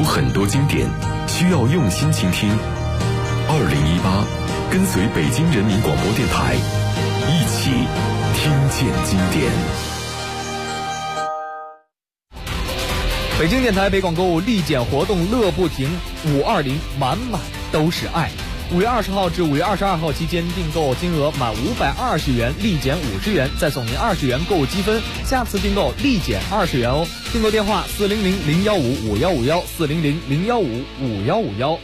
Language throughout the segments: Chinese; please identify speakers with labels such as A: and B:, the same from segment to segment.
A: 很多经典需要用心倾听。2018，跟随北京人民广播电台，一起听见经典。
B: 北京电台北广购物立减活动乐不停，520满满都是爱。5月20号至5月22号期间，订购金额满520元立减50元，再送您20元购物积分，下次订购立减20元哦。订购电话400-015-5151，400-015-5151。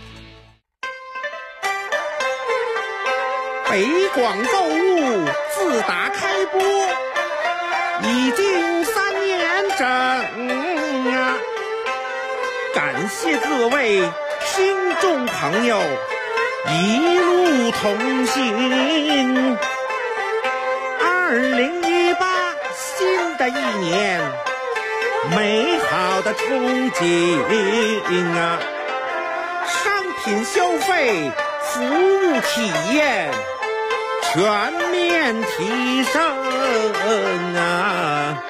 C: 北广购物自打开播已经3年整啊，感谢各位听众朋友一路同行。2018新的一年，美好的憧憬啊，商品消费、服务体验全面提升啊！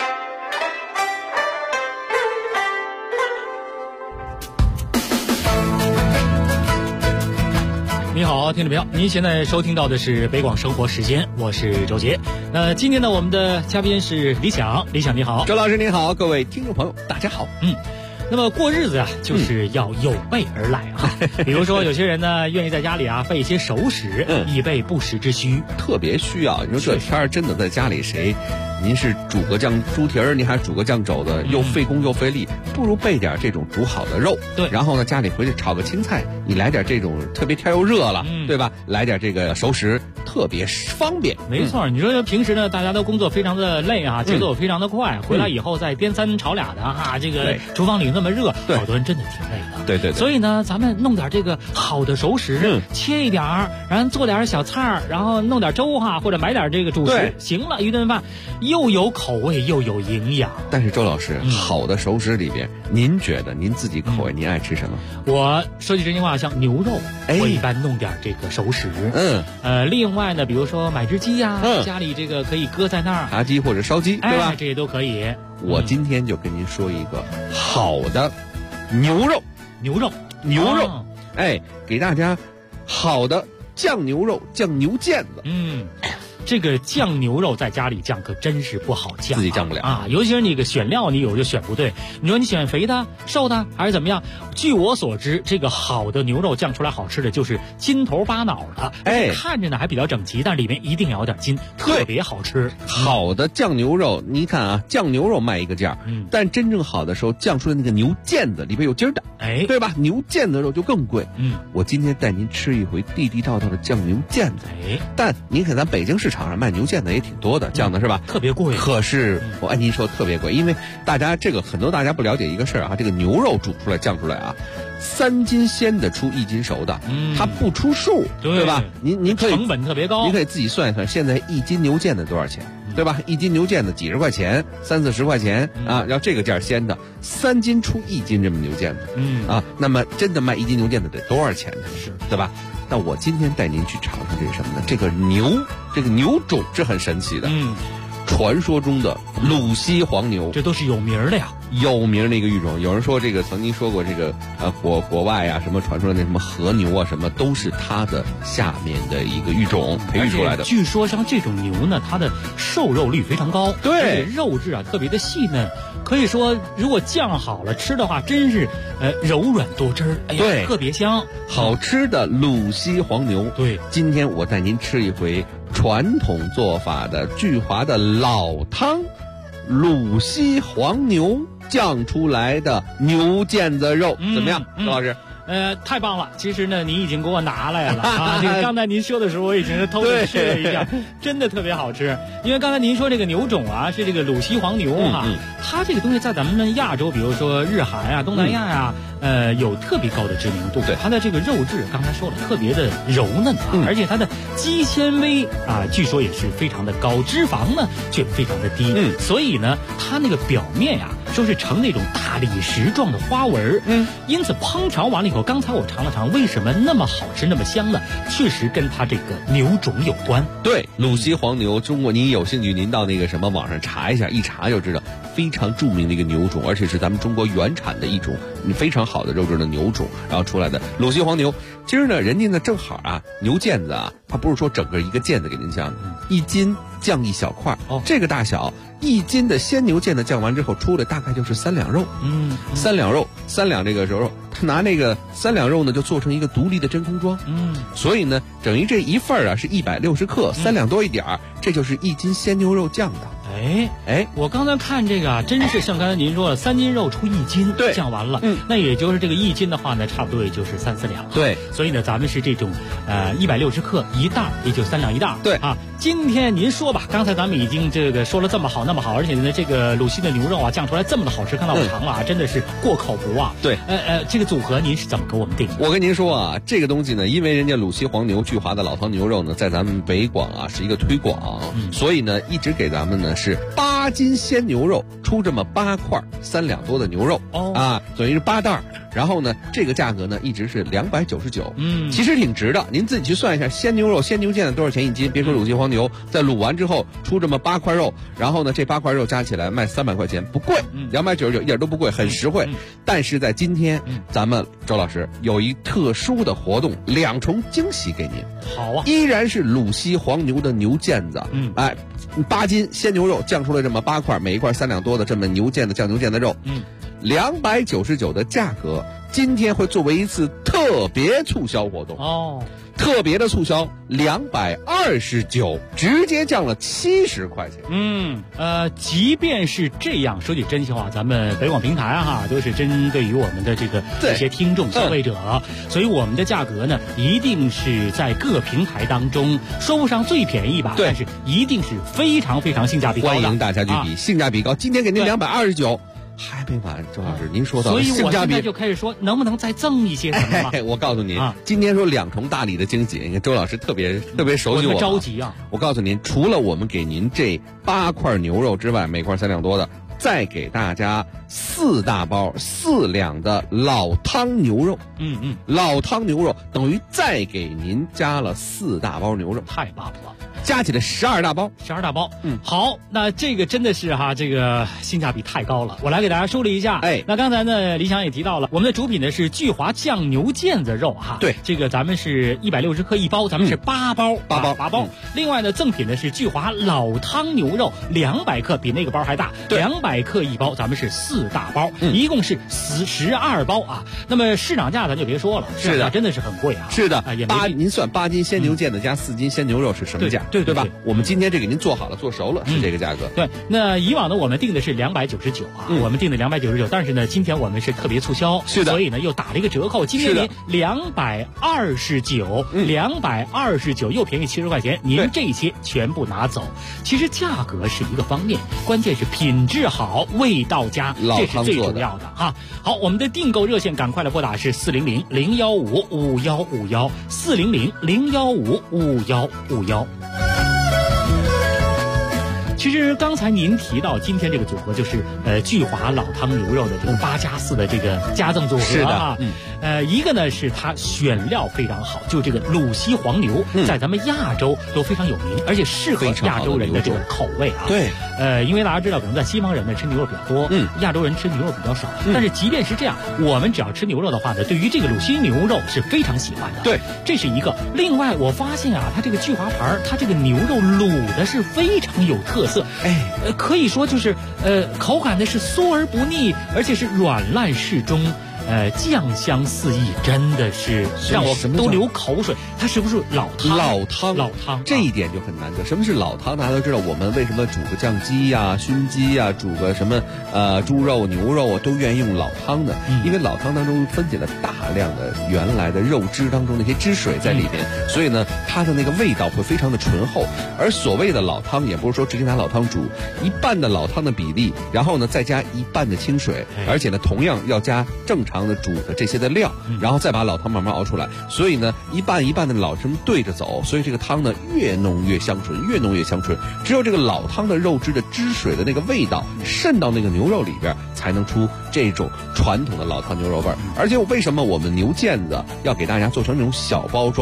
D: 你好，听众朋友，您现在收听到的是北广生活时间，我是周杰。今天呢，我们的嘉宾是李想，李想你好。
E: 周老师您好，各位听众朋友大家好。
D: 那么过日子啊，就是要有备而来啊。比如说有些人呢，愿意在家里啊备一些熟食，以备不时之需，
E: 特别需要。你说这天儿真的在家里谁？您是煮个酱猪蹄儿，您还煮个酱肘子，又费工又费力，不如备点这种煮好的肉。
D: 对，
E: 然后呢，家里回去炒个青菜，你来点这种特别天又热了，对吧？来点这个熟食，特别方便。
D: 没错，你说平时呢，大家都工作非常的累啊，节奏非常的快，回来以后再颠三炒俩的啊，这个厨房里那么热，好多人真的挺累的。
E: 对。
D: 所以呢，咱们弄点这个好的熟食，切一点儿，然后做点小菜儿，然后弄点粥哈，或者买点这个主食，行了，一顿饭又有口味又有营养。
E: 但是周老师，好的熟食里边，您觉得您自己口味您爱吃什么？
D: 我说句真心话，像牛肉，我一般弄点这个熟食。另外呢，比如说买只鸡呀，家里这个可以搁在那儿，
E: 炸鸡或者烧鸡，对吧？
D: 这些都可以。
E: 我今天就跟您说一个好的牛肉，给大家好的酱牛肉，酱牛腱子。
D: 这个酱牛肉在家里酱可真是不好酱，
E: 自己酱不了
D: 啊！尤其是那个选料，你有就选不对。你说你选肥的、瘦的还是怎么样？据我所知，这个好的牛肉酱出来好吃的就是筋头巴脑的，看着呢还比较整齐，但里面一定要有点筋，特别好吃。
E: 好的酱牛肉，你看啊，酱牛肉卖一个价，但真正好的时候酱出来那个牛腱子里边有筋儿的，对吧？牛腱子肉就更贵。我今天带您吃一回地地道道的酱牛腱子。但您看咱北京市场上卖牛腱子也挺多的，酱的是吧？
D: 特别贵。
E: 可是我按您说特别贵，因为大家很多大家不了解一个事儿啊，这个牛肉煮出来酱出来啊，3斤鲜的出1斤熟的，它不出数，对吧？您可以
D: 成本特别高，
E: 您可以自己算一算，现在1斤牛腱子多少钱？对吧？1斤牛腱子几十块钱，30-40块钱啊，要这个价鲜的，3斤出1斤这么牛腱子，那么真的卖1斤牛腱子得多少钱呢？
D: 是，
E: 对吧？那我今天带您去尝尝这是什么呢？这个牛种是很神奇的，传说中的鲁西黄牛，
D: 这都是有名的呀，
E: 有名的一个育种。有人说曾经说过这个国外啊什么传出来那什么和牛啊什么都是它的下面的一个育种培育出来的。
D: 据说像这种牛呢，它的瘦肉率非常高，
E: 对，
D: 肉质啊特别的细嫩，可以说如果酱好了吃的话，真是柔软多汁儿，
E: 对，
D: 特别香，
E: 好吃的鲁西黄牛。
D: 对，
E: 今天我带您吃一回传统做法的聚华的老汤，鲁西黄牛酱出来的牛腱子肉，怎么样，周老师？
D: 太棒了！其实呢，您已经给我拿来了啊！这个刚才您说的时候，我已经是偷着吃了一下，真的特别好吃。因为刚才您说这个牛种啊，是这个鲁西黄牛哈，它这个东西在咱们亚洲，比如说日韩啊、东南亚呀，有特别高的知名度。
E: 对，
D: 它的这个肉质，刚才说了，特别的柔嫩啊，而且它的肌纤维啊，据说也是非常的高，脂肪呢却非常的低。所以呢，它那个表面呀，说是呈那种大理石状的花纹。因此烹调完了以后，刚才我尝了尝，为什么那么好吃那么香呢？确实跟它这个牛种有关。
E: 对，鲁西黄牛，中国您有兴趣您到那个什么网上查一下，一查就知道， 非常著名的一个牛种，而且是咱们中国原产的一种非常好的肉质的牛种，然后出来的鲁西黄牛。今儿呢，人家呢正好啊，牛腱子啊，它不是说整个一个腱子给您降，1斤降1小块，这个大小，1斤的鲜牛腱子降完之后出来大概就是3两肉，3两肉，3两这个肉，他拿那个3两肉呢就做成一个独立的真空装，所以呢，等于这一份啊是160克，3两多一点儿，这就是1斤鲜牛肉酱的。
D: 我刚才看这个啊，真是像刚才您说的，3斤肉出1斤，
E: 对，
D: 降完了，那也就是这个1斤的话呢，差不多也就是3、4两，
E: 对，
D: 所以呢，咱们是这种160克一袋，也就3两一袋，
E: 对
D: 啊。今天您说吧，刚才咱们已经这个说了这么好那么好，而且呢，这个鲁西的牛肉啊酱出来这么的好吃，看到我尝了啊，真的是过口不忘。
E: 对，
D: 这个组合您是怎么给我们定的？
E: 我跟您说啊，这个东西呢，因为人家鲁西黄牛聚华的老汤牛肉呢，在咱们北广啊是一个推广，所以呢，一直给咱们呢是8斤鲜牛肉出这么8块3两多的牛肉，啊，等于是8袋。然后呢，这个价格呢一直是299，其实挺值的。您自己去算一下，鲜牛肉、鲜牛腱子多少钱1斤？别说鲁西黄牛，在卤完之后出这么8块肉，然后呢，这8块肉加起来卖300块钱，不贵，299一点都不贵，很实惠。但是在今天，咱们周老师有一特殊的活动，2重惊喜给您。
D: 好啊，
E: 依然是鲁西黄牛的牛腱子，8斤鲜牛肉降出来这么8块，每一块3两多的这么牛腱子酱牛腱子肉，299的价格，今天会作为一次特别促销活动特别的促销229，直接降了70块钱。
D: 即便是这样，说句真心话，咱们北广平台哈都是针对于我们的这个一些听众消费者，所以我们的价格呢，一定是在各平台当中说不上最便宜吧，但是一定是非常非常性价比高的。
E: 欢迎大家去比，性价比高。今天给您229。还没完，周老师，您说到
D: 所以我现在就开始说，能不能再赠一些什么吗？
E: 我告诉您，今天说2重大礼的惊喜，你看周老师特别熟悉我，
D: 着急啊！
E: 我告诉您，除了我们给您这8块牛肉之外，每块3两多的，再给大家4大包4两的老汤牛肉。老汤牛肉等于再给您加了4大包牛肉，
D: 太棒了！
E: 加起来12大包
D: ，12大包。好，那这个真的是哈，这个性价比太高了。我来给大家梳理一下。那刚才呢，李想也提到了，我们的主品呢是聚华酱牛腱子肉哈。
E: 对，
D: 这个咱们是160克一包，咱们是8包，8包。另外呢，赠品呢是聚华老汤牛肉200克，比那个包还大，200克一包，咱们是4大包，一共是12包啊。那么市场价咱就别说了，
E: 是的，
D: 真的是很贵啊。
E: 是的，您算8斤鲜牛腱子加4斤鲜牛肉是什么价？对吧？我们今天这给您做好了，做熟了，是这个价格。
D: 对，那以往呢，我们定的是299啊，我们定的299，但是呢，今天我们是特别促销，
E: 是的，
D: 所以呢又打了一个折扣，今天您229，229又便宜70块钱，您这些全部拿走。其实价格是一个方面，关键是品质好，味道佳，这是最主要的哈。好，我们的订购热线赶快来拨打是400-015-5151，400-015-5151。其实刚才您提到今天这个组合就是聚华老汤牛肉的这个8+4的这个加赠组合，是的，一个呢是它选料非常好，就这个鲁西黄牛在咱们亚洲都非常有名，而且适合亚洲人的这种口味啊。
E: 对，
D: 因为大家知道，可能在西方人呢吃牛肉比较多，亚洲人吃牛肉比较少。但是即便是这样，我们只要吃牛肉的话呢，对于这个鲁西牛肉是非常喜欢的。
E: 对，
D: 这是一个。另外，我发现啊，它这个聚华牌，它这个牛肉卤的是非常有特色。可以说就是口感呢是酥而不腻，而且是软烂适中。酱香四溢，真的是让我都流口水。它是不是老汤？老汤，
E: 这一点就很难得。什么是老汤？大家都知道，我们为什么煮个酱鸡呀、熏鸡呀，煮个什么猪肉、牛肉啊，都愿意用老汤的，因为老汤当中分解了大量的原来的肉汁当中那些汁水在里面，所以呢，它的那个味道会非常的醇厚。而所谓的老汤，也不是说直接拿老汤煮，一半的老汤的比例，然后呢再加一半的清水，而且呢同样要加正常的煮的这些的料，然后再把老汤慢慢熬出来。所以呢，一半一半的老这么对着走，所以这个汤呢越浓越香醇，越浓越香醇。只有这个老汤的肉汁的汁水的那个味道渗到那个牛肉里边，才能出这种传统的老汤牛肉味儿。而且为什么我们牛腱子要给大家做成那种小包装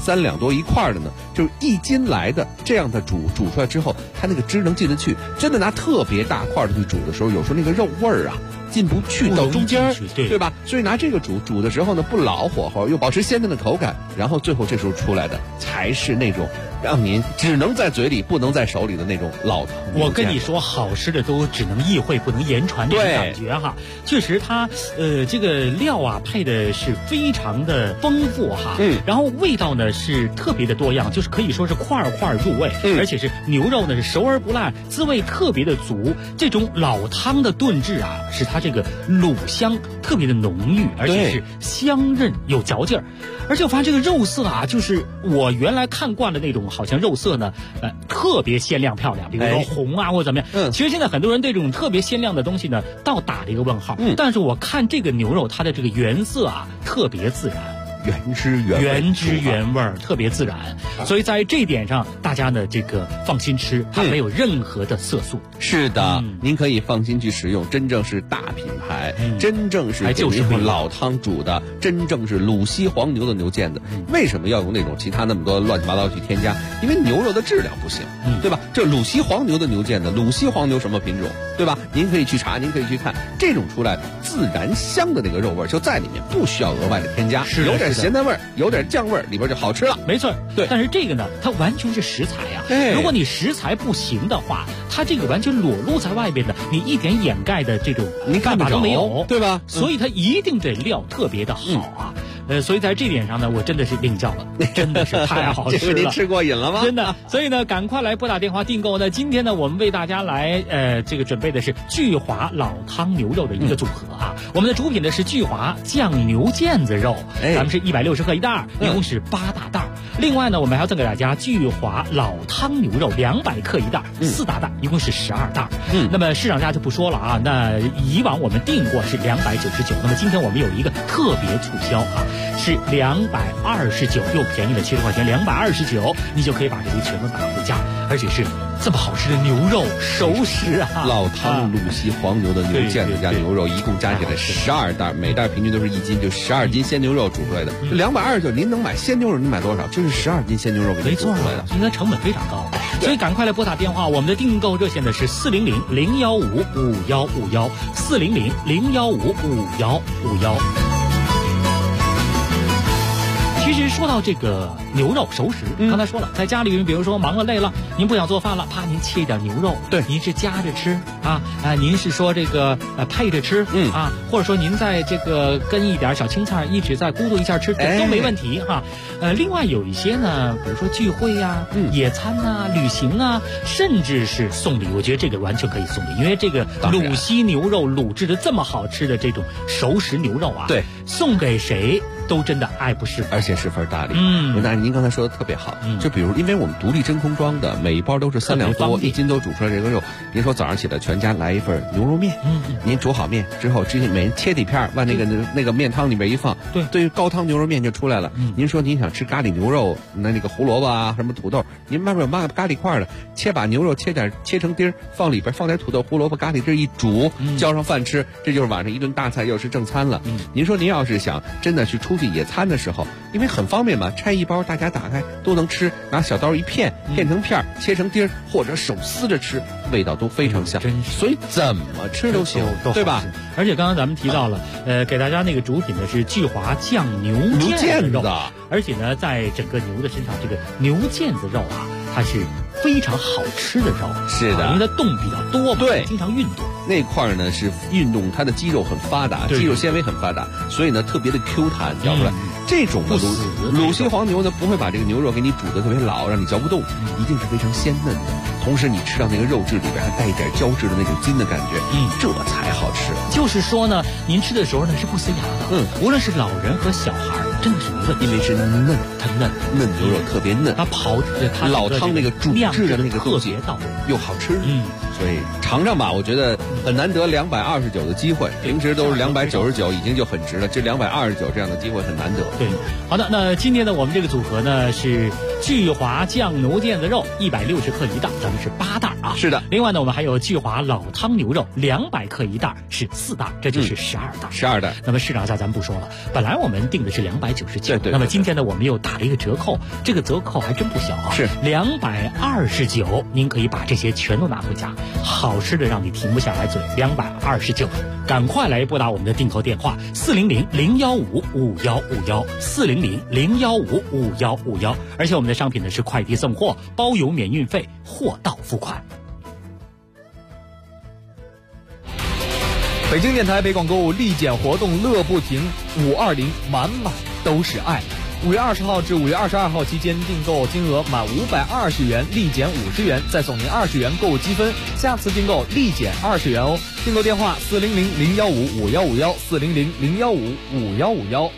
E: 3两多一块的呢，就是1斤来的这样的煮出来之后，它那个汁能进得去。真的拿特别大块的去煮的时候，有时候那个肉味儿啊进不去到中间，对吧？所以拿这个煮的时候呢，不老火候，又保持鲜嫩的口感，然后最后这时候出来的才是那种让您只能在嘴里不能在手里的那种老汤。
D: 我跟你说，好吃的都只能意会不能言传，这种感觉哈。确实它这个料啊配的是非常的丰富哈，然后味道呢是特别的多样，就是可以说是块块入味，而且是牛肉呢是熟而不烂，滋味特别的足。这种老汤的炖制啊，使它这个卤香特别的浓郁，而且是香韧有嚼劲儿。而且我发现这个肉色啊，就是我原来看惯了那种，好像肉色呢，特别鲜亮漂亮，比如说红啊或者怎么样。其实现在很多人对这种特别鲜亮的东西呢，倒打了一个问号。但是我看这个牛肉，它的这个原色啊，特别自然。
E: 原汁原味，
D: 特别自然，所以在这一点上，大家呢这个放心吃，它没有任何的色素。
E: 是的，您可以放心去食用，真正是大品牌，真正是就是老汤煮的，真正是鲁西黄牛的牛腱子。为什么要用那种其他那么多乱七八糟去添加？因为牛肉的质量不行，对吧？这鲁西黄牛的牛腱子，鲁西黄牛什么品种，对吧？您可以去查，您可以去看，这种出来自然香的那个肉味就在里面，不需要额外的添加，有点咸淡味儿，有点酱味儿，里边就好吃了。
D: 没错，
E: 对。
D: 但是这个呢，它完全是食材呀。如果你食材不行的话，它这个完全裸露在外边的，你一点掩盖的这种办法都没有，
E: 对吧？
D: 所以它一定得料特别的好啊。所以在这点上呢，我真的是领教了，真的是太好吃了。
E: 这个您吃过瘾了吗？
D: 真的。所以呢，赶快来拨打电话订购呢。今天呢，我们为大家来这个准备的是聚华老汤牛肉的一个组合啊。我们的主品呢是聚华酱牛腱子肉，咱们是160克一袋，一共是8大袋。另外呢，我们还要赠给大家聚华老汤牛肉200克一袋，4大袋，一共是12袋。那么市场价就不说了啊。那以往我们订过是299，那么今天我们有一个特别促销啊。是229，又便宜了70块钱，229，你就可以把这些全部买回家，而且是这么好吃的牛肉熟食啊！
E: 老汤鲁西黄牛的牛腱子加牛肉，一共加起来12袋，每袋平均都是1斤，就12斤鲜牛肉煮出来的。229，您能买鲜牛肉，您买多少？就是12斤鲜牛肉给您煮出来的，
D: 应该成本非常高。所以赶快来拨打电话，我们的订购热线呢是400-015-5151，400-015-5151。其实说到这个牛肉熟食，刚才说了，在家里比如说忙了累了，您不想做饭了，啪，您切一点牛肉，
E: 对，
D: 您是夹着吃啊，您是说这个配着吃，啊，或者说您在这个跟一点小青菜一直在咕嘟一下吃，都没问题哈。另外有一些呢，比如说聚会呀、野餐啊、旅行啊，甚至是送礼，我觉得这个完全可以送礼，因为这个鲁西牛肉卤制的这么好吃的这种熟食牛肉啊，
E: 对，
D: 送给谁都真的爱不释手，
E: 而且十分大礼。那您刚才说的特别好，就比如因为我们独立真空装的，每一包都是3两多，1斤都煮出来这个肉。您说早上起来全家来一份牛肉面，您煮好面之后，直接每人切几片，往那个面汤里边一放，对，高汤牛肉面就出来了。您说您想吃咖喱牛肉，那个胡萝卜啊，什么土豆，您外面有卖咖喱块的，把牛肉切成丁，放里边放点土豆、胡萝卜、咖喱汁一煮，浇上饭吃，这就是晚上一顿大菜，又是正餐了。您说您要是想真的去出去野餐的时候，因为很方便嘛，拆一包大家打开都能吃，拿小刀一片成片，切成丁，或者手撕着吃，味道都非常香，所以怎么吃都行，对吧？
D: 而且刚刚咱们提到了，给大家那个主品呢是聚华酱牛腱子，而且呢，在整个牛的身上，这个牛腱子肉啊，它是非常好吃的肉，
E: 是的，
D: 因为它动比较多嘛，
E: 对，
D: 经常运动。
E: 那块呢是运动，它的肌肉很发达，肌肉纤维很发达，所以呢特别的 Q 弹，嚼出来。这种的鲁西黄牛呢不会把这个牛肉给你煮得特别老，让你嚼不动，一定是非常鲜嫩的。同时你吃到那个肉质里边还带一点胶质的那种筋的感觉，这才好吃。
D: 就是说呢，您吃的时候呢是不塞牙的，无论是老人和小孩，真的是没问题，
E: 因为是嫩，
D: 它嫩
E: 牛肉特别嫩，
D: 它老汤
E: 那个煮制的那个
D: 特别到位，
E: 又好吃， 所以尝尝吧，我觉得很难得229的机会，平时都是299，已经就很值了，这229这样的机会很难得。
D: 对，好的，那今天呢，我们这个组合呢是聚华酱牛腱子肉160克一袋，咱们是8袋啊。
E: 是的。
D: 另外呢，我们还有聚华老汤牛肉200克一袋，是4袋，这就是12袋。
E: 12袋。
D: 那么市场价咱们不说了，本来我们定的是299，
E: 对。
D: 那么今天呢，我们又打了一个折扣，这个折扣还真不小啊，
E: 是
D: 229，您可以把这些全都拿回家，好吃的让你停不下来嘴，229，赶快来拨打我们的订购电话400-015-5151，400-015-5151，而且我们的商品呢是快递送货，包邮免运费，货到付款。
B: 北京电台北广购物立减活动乐不停，520满满都是爱。5月20号至5月22号期间，订购金额满520元立减50元，再送您20元购物积分，下次订购立减20元哦。订购电话400-015-5151，400-015-5151。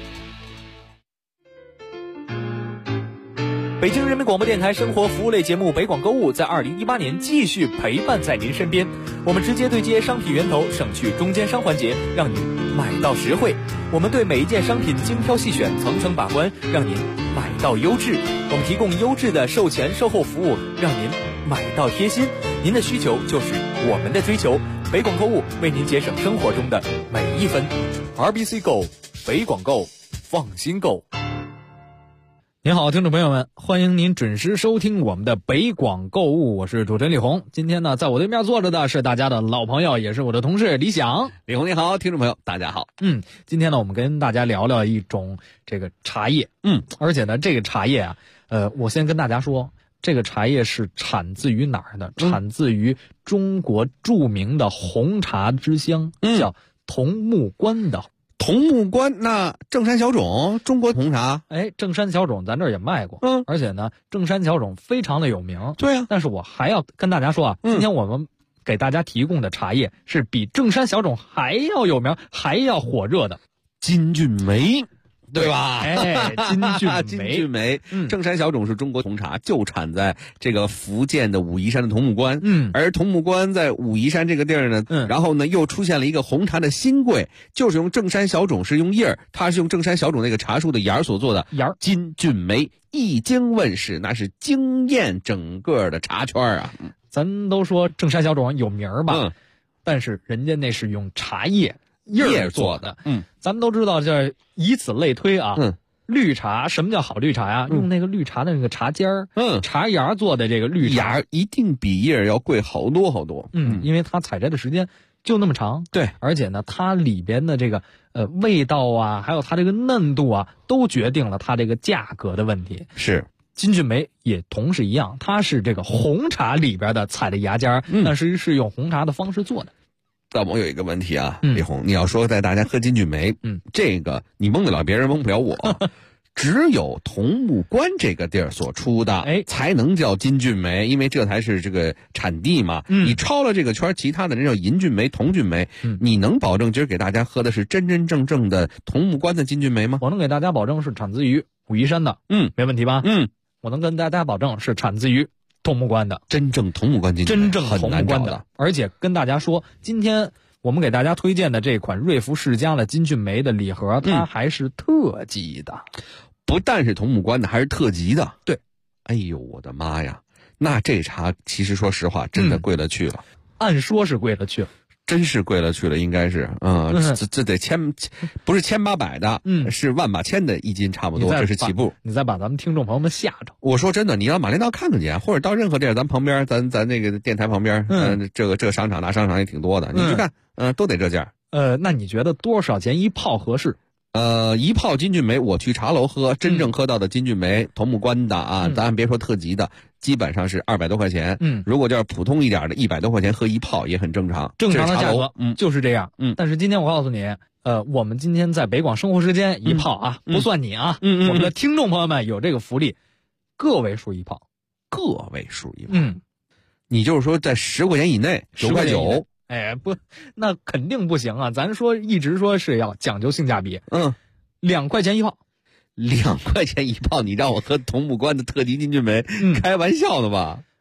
B: 北京人民广播电台生活服务类节目北广购物在2018年继续陪伴在您身边，我们直接对接商品源头，省去中间商环节，让您买到实惠。我们对每一件商品精挑细选，层层把关，让您买到优质。我们提供优质的售前售后服务，让您买到贴心。您的需求就是我们的追求，北广购物为您节省生活中的每一分。RBC Go， 北广购，放心购。您好，听众朋友们，欢迎您准时收听我们的北广购物，我是主持人李红。今天呢，在我对面坐着的是大家的老朋友，也是我的同事李想。
E: 李红你好，听众朋友大家好。
B: 今天呢，我们跟大家聊聊一种这个茶叶。而且呢，这个茶叶啊，我先跟大家说，这个茶叶是产自于哪儿的？产自于中国著名的红茶之乡，叫桐木关的。
E: 桐木关，那正山小种，中国红茶。
B: 正山小种咱这儿也卖过。而且呢，正山小种非常的有名。
E: 对啊。
B: 但是我还要跟大家说啊，今天我们给大家提供的茶叶是比正山小种还要有名、还要火热的
E: 金骏眉。对吧？
B: 金骏眉，
E: 正山小种是中国红茶，就产在这个福建的武夷山的桐木关。而桐木关在武夷山这个地儿呢，然后呢又出现了一个红茶的新贵，就是用正山小种，是用叶儿，它是用正山小种那个茶树的芽儿所做的
B: 芽儿。
E: 金骏眉一经问世，那是惊艳整个的茶圈啊。
B: 咱都说正山小种有名吧，但是人家那是用茶叶做的。咱们都知道，就是以此类推啊。绿茶，什么叫好绿茶呀？用那个绿茶的那个茶尖儿，茶芽做的这个绿茶，
E: 芽一定比叶要贵好多好多。
B: 因为它采摘的时间就那么长。
E: 对，
B: 而且呢，它里边的这个味道啊，还有它这个嫩度啊，都决定了它这个价格的问题。
E: 是。
B: 金骏眉也同是一样，它是这个红茶里边的采的芽尖儿，但是用红茶的方式做的。
E: 但我有一个问题啊，李红，你要说带大家喝金骏眉，这个你蒙得了别人，蒙不了我。只有桐木关这个地儿所出的，才能叫金骏眉，因为这才是这个产地嘛。你超了这个圈，其他的人叫银骏眉、桐骏眉，你能保证今儿给大家喝的是真真正正的桐木关的金骏眉吗？
B: 我能给大家保证是产自于武夷山的，没问题吧？我能跟大家保证是产自于桐木关的，
E: 真正桐木关金骏眉，
B: 真正桐木关的。而且跟大家说，今天我们给大家推荐的这款瑞福世家的金骏眉的礼盒，它还是特级的，
E: 不但是桐木关的，还是特级的。
B: 对，
E: 哎呦我的妈呀，那这茶其实说实话真的贵了去了。
B: 按说是贵了去了，
E: 真是贵了去了，应该是，这得不是1800的，是万把千的一斤差不多，这是起步。
B: 你再把咱们听众朋友们吓着。
E: 我说真的，你到马连道看看去，或者到任何地儿，咱旁边，咱那个电台旁边，这个商场，那商场也挺多的，你去看，都得这价。
B: 那你觉得多少钱一泡合适？
E: 一泡金骏眉，我去茶楼喝，真正喝到的金骏眉桐木关的啊，咱别说特级的，基本上是200多块钱。如果就是普通一点的100多块钱喝一泡也很正常，
B: 正常的价格，就是这样。但是今天我告诉你，我们今天在北广生活时间一泡啊，不算你啊，我们的听众朋友们有这个福利，个位数一泡，
E: 个位数一泡。你就是说在10块钱以内，9块9。
B: 不，那肯定不行啊！咱说一直说是要讲究性价比。2块钱一泡
E: ，2块钱一泡，你让我喝桐木关的特级金骏眉，开玩笑的吧？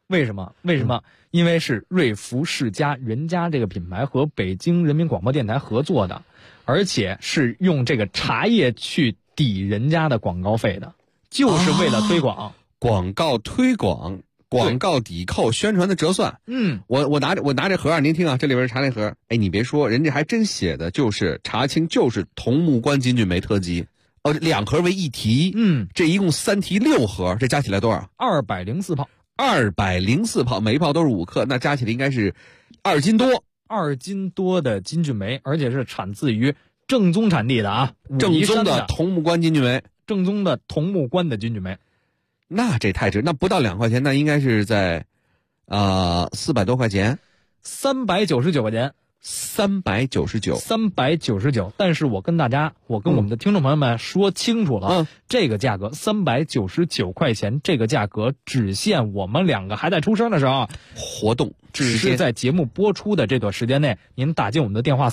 B: 为什么？因为是瑞福世家人家这个品牌和北京人民广播电台合作的，而且是用这个茶叶去抵人家的广告费的，就是为了推广。
E: 广告推广。广告抵扣，宣传的折算。我拿这盒啊，您听啊，这里边是茶那盒。哎，你别说，人家还真写的就是茶青，就是桐木关金骏眉特级。2盒为1提。这一共3提6盒，这加起来多少
B: ？204泡。
E: 204泡，每一泡都是5克，那加起来应该是2斤多。
B: 2斤多的金骏眉，而且是产自于正宗产地的啊，
E: 正宗的桐木关金骏眉，
B: 正宗的桐木关的金骏眉。
E: 那这太值，那不到2块钱，那应该是在400多块钱
B: ，399块钱，399。但是我跟我们的听众朋友们说清楚了，这个价格399块钱，这个价格只限我们2个还在出生的时候，
E: 活动
B: 只是在节目播出的这段时间内，您打进我们的电话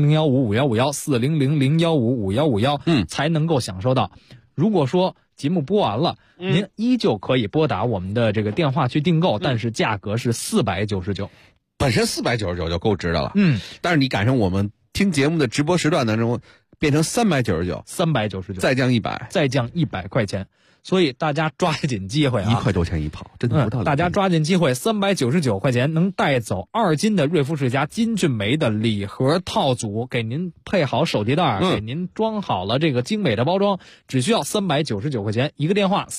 B: 400015551，4000151，才能够享受到。如果说节目播完了，您依旧可以拨打我们的这个电话去订购，但是价格是499。
E: 本身499就够值的了，但是你赶上我们听节目的直播时段当中，变成399，再降100块钱。所以大家抓紧机会啊 ！1块多钱一泡，真的不到。
B: 大家抓紧机会，399块钱能带走2斤的瑞福世家金骏眉的礼盒套组，给您配好手提袋，给您装好了这个精美的包装，只需要399块钱。一个电话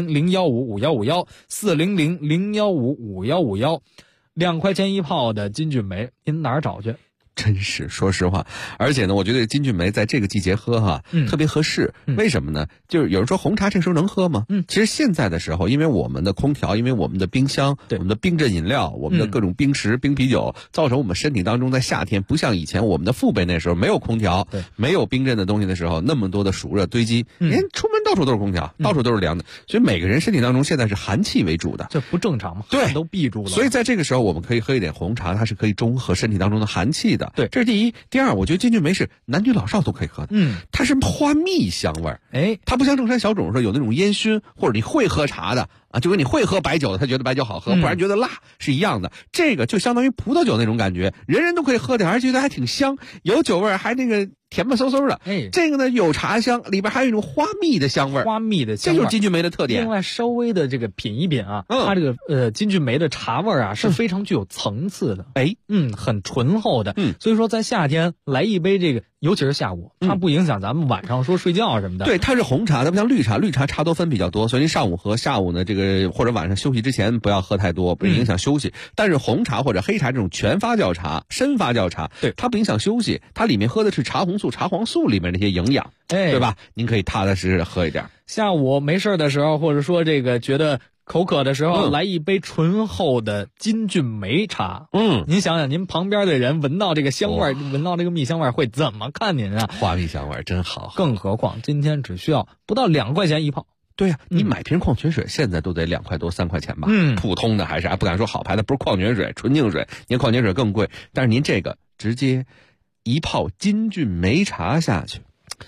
B: 400015551，400015551，2块钱一泡的金骏眉，您哪儿找去？
E: 真是，说实话，而且呢，我觉得金骏眉在这个季节喝特别合适。为什么呢？就是有人说红茶这时候能喝吗？其实现在的时候，因为我们的空调，因为我们的冰箱，我们的冰镇饮料，我们的各种冰食、冰啤酒，造成我们身体当中在夏天不像以前我们的父辈那时候没有空调，没有冰镇的东西的时候，那么多的暑热堆积，您出门到处都是空调，到处都是凉的，所以每个人身体当中现在是寒气为主的，
B: 这不正常吗？
E: 对，
B: 都闭住了。
E: 所以在这个时候，我们可以喝一点红茶，它是可以中和身体当中的寒气的。
B: 对，
E: 这是第一。第二，我觉得金骏眉是男女老少都可以喝的。它是花蜜香味儿。它不像正山小种说有那种烟熏，或者你会喝茶的啊，就跟你会喝白酒的，他觉得白酒好喝，不然觉得辣是一样的。这个就相当于葡萄酒那种感觉，人人都可以喝点，而且觉得还挺香，有酒味儿，还那个甜不嗖嗖的。这个呢有茶香，里边还有一种花蜜的香味儿。这就是金骏眉的特点。
B: 另外稍微的这个品一品啊，它这个金骏眉的茶味儿啊是非常具有层次的。很醇厚的。所以说在夏天来一杯这个，尤其是下午，它不影响咱们晚上说睡觉什么的。
E: 对，它是红茶，它不像绿茶，绿茶茶多酚比较多，所以您上午喝，下午呢这个或者晚上休息之前不要喝太多，不影响休息。但是红茶或者黑茶这种全发酵茶、深发酵茶，对，它不影响休息，它里面喝的是茶红素、茶黄素里面那些营养，对吧？您可以踏踏实实的喝一点。
B: 下午没事的时候，或者说这个觉得口渴的时候，来一杯醇厚的金骏眉茶。您想想，您旁边的人闻到这个香味，闻到这个蜜香味会怎么看您啊？
E: 花蜜香味真好。
B: 更何况今天只需要不到2块钱一泡。
E: 对呀，你买瓶矿泉水现在都得2块多3块钱吧？普通的还是不敢说好牌的，不是矿泉水，纯净水，您矿泉水更贵。但是您这个直接一泡金骏眉茶下去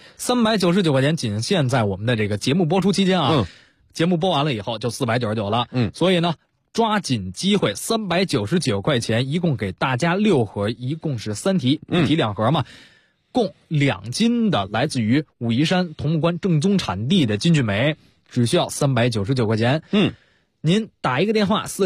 B: ，399块钱，仅限在我们的这个节目播出期间啊。节目播完了以后就499了。所以呢，抓紧机会，399块钱，一共给大家6盒，一共是3提，1提2盒嘛。共2斤的来自于武夷山桐木关正宗产地的金骏眉，只需要399块钱。您打一个电话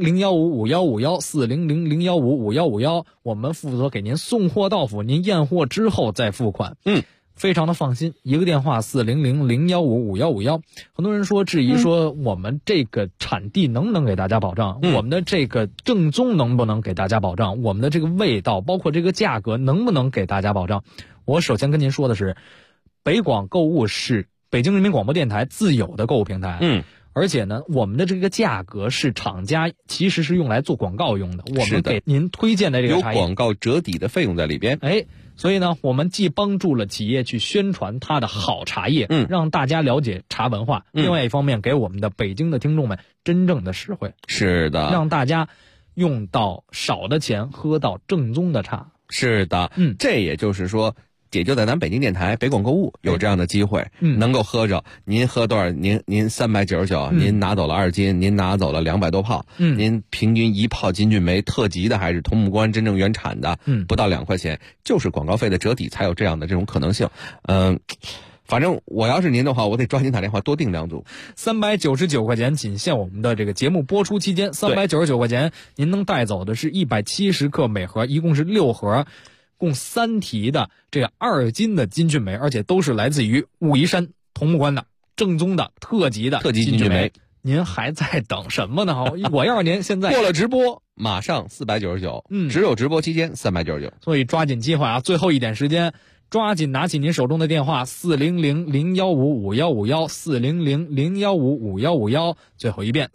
B: 40001555151，400015551，我们负责给您送货到府，您验货之后再付款。非常的放心，一个电话40001555151。很多人说质疑说我们这个产地能不能给大家保障，我们的这个正宗能不能给大家保障，我们的这个味道包括这个价格能不能给大家保障。我首先跟您说的是，北广购物是北京人民广播电台自有的购物平台。而且呢，我们的这个价格是厂家其实是用来做广告用的，我们给您推荐的这个茶叶
E: 有广告折抵的费用在里边。
B: 所以呢，我们既帮助了企业去宣传它的好茶叶，让大家了解茶文化，另外一方面给我们的北京的听众们真正的实惠。
E: 是的，
B: 让大家用到少的钱喝到正宗的茶。
E: 是的，这也就是说， 也就在咱北京电台北广购物有这样的机会，能够喝着。您喝多少？您399，您拿走了2斤，您拿走了200多泡，您平均1泡金骏眉特级的还是潼木关真正原产的，不到2块钱，就是广告费的折抵才有这样的这种可能性。反正我要是您的话，我得抓紧打电话多订2组。
B: 399块钱，仅限我们的这个节目播出期间，399块钱，您能带走的是170克每盒，一共是6盒，共3提的这个2斤的金骏眉，而且都是来自于武夷山潼木关的正宗的特级金骏眉。您还在等什么呢？我要是您现在
E: 过了直播，马上499，只有直播期间399，
B: 所以抓紧机会啊！最后一点时间。抓紧拿起您手中的电话，400-015-5151，400-015-5151，最后一遍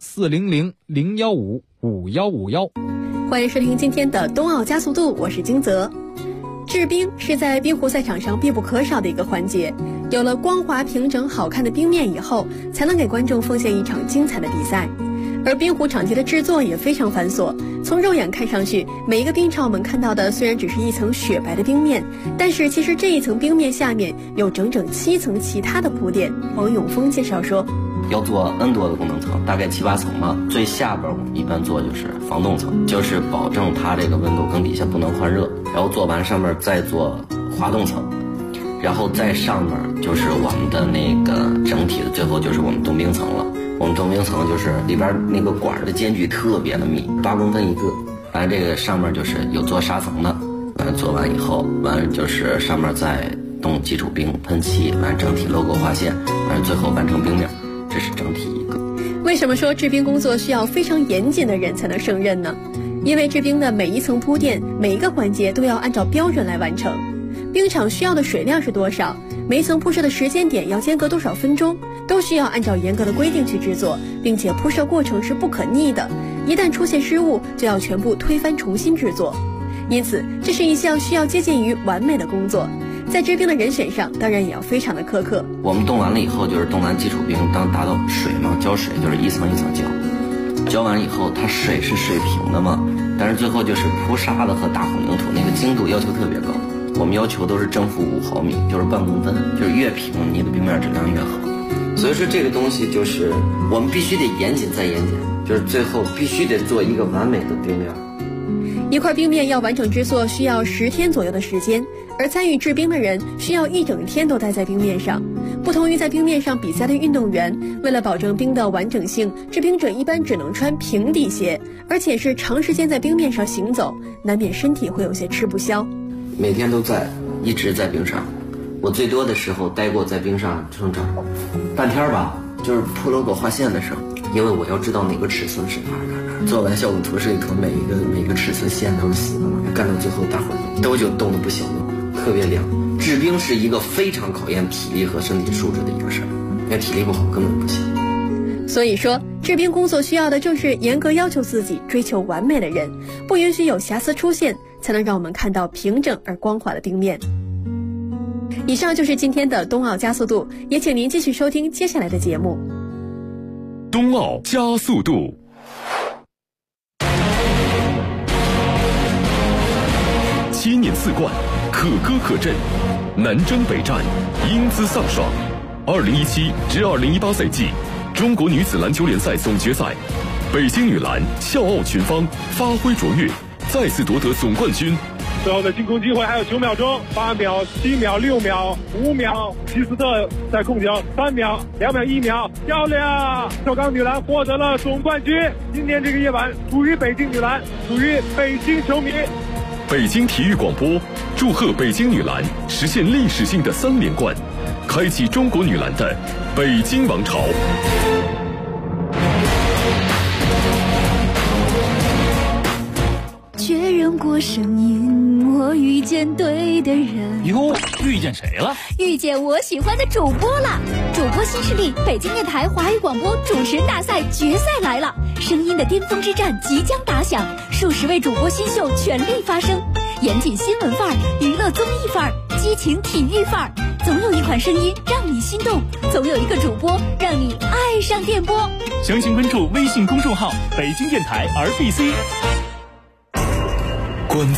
B: 400-015-5151。
F: 欢迎收听今天的冬奥加速度，我是金泽。制冰是在冰壶赛场上必不可少的一个环节，有了光滑平整好看的冰面以后，才能给观众奉献一场精彩的比赛。而冰壶场地的制作也非常繁琐，从肉眼看上去，每一个冰场我们看到的虽然只是一层雪白的冰面，但是其实这一层冰面下面有整整7层其他的铺垫。王永峰介绍说，
G: 要做 N 多的功能层，大概7、8层嘛。最下边我们一般做就是防冻层，就是保证它这个温度更底下不能换热，然后做完上面再做滑动层，然后在上面就是我们的那个整体的最后就是我们冻冰层了。我们冻冰层就是里边那个管的间距特别的密，8公分一个。完了这个上面就是有做砂层的，完了做完以后，完了就是上面再冻基础冰喷漆，完了整体 logo 划线，完了最后完成冰面，这是整体一个。
F: 为什么说制冰工作需要非常严谨的人才能胜任呢？因为制冰的每一层铺垫，每一个环节都要按照标准来完成。冰场需要的水量是多少，每一层铺设的时间点要间隔多少分钟，都需要按照严格的规定去制作，并且铺设过程是不可逆的，一旦出现失误就要全部推翻重新制作。因此这是一项需要接近于完美的工作，在制冰的人选上当然也要非常的苛刻。
G: 我们冻完了以后就是冻完基础冰，当达到水嘛，浇水就是一层一层浇完以后它水是水平的嘛，但是最后就是铺沙子和打混凝土那个精度要求特别高，我们要求都是正负5毫米，就是半公分，就是越平你的冰面质量越好。所以说这个东西就是我们必须得严谨再严谨，就是最后必须得做一个完美的冰面。
F: 一块冰面要完整制作需要10天左右的时间，而参与制冰的人需要1整天都待在冰面上。不同于在冰面上比赛的运动员，为了保证冰的完整性，制冰者一般只能穿平底鞋，而且是长时间在冰面上行走，难免身体会有些吃不消。
G: 每天都在，一直在冰上。我最多的时候待过在冰上整整半天吧，就是铺 logo 画线的时候，因为我要知道哪个尺寸是哪儿，做完效果图示里头每一个尺寸线都是细的嘛，干到最后大伙儿都就冻得不行了，特别凉。制冰是一个非常考验体力和身体素质的一个事儿，要体力不好根本不行。
F: 所以说制冰工作需要的正是严格要求自己、追求完美的人，不允许有瑕疵出现，才能让我们看到平整而光滑的冰面。以上就是今天的冬奥加速度，也请您继续收听接下来的节目。
A: 冬奥加速度。7年4冠，可歌可阵，南征北战，英姿飒爽。2017至2018赛季中国女子篮球联赛总决赛，北京女篮笑傲群芳，发挥卓越，再次夺得总冠军。
H: 最后的进攻机会还有9秒钟，8秒、7秒、6秒、5秒，齐斯特在控球，3秒、2秒、1秒，漂亮！首钢女篮获得了总冠军。今天这个夜晚属于北京女篮，属于北京球迷。
A: 北京体育广播祝贺北京女篮实现历史性的3连冠，开启中国女篮的北京王朝。
I: 确认过声音，我遇见对的人。
D: 哟，遇见谁了？
I: 遇见我喜欢的主播了！主播新势力，北京电台华语广播主持人大赛决赛来了，声音的巅峰之战即将打响，数十位主播新秀全力发声，严谨新闻范儿，娱乐综艺范儿，激情体育范儿，总有一款声音让你心动，总有一个主播让你爱上电波。
J: 详情关注微信公众号北京电台 RBC。